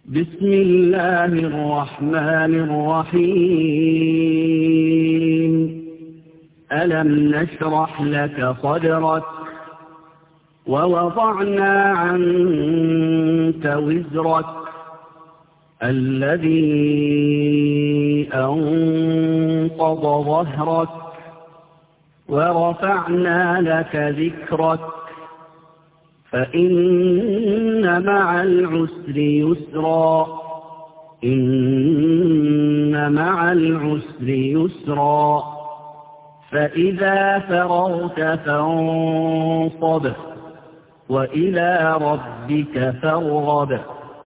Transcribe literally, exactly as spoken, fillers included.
بسم الله الرحمن الرحيم ألم نشرح لك صدرك ووضعنا عنك وزرك الذي أنقض ظهرك ورفعنا لك ذكرك فإن مع العسر يسرا إن مع العسر يسرا فإذا فرغت فانصب وإلى ربك فارغب.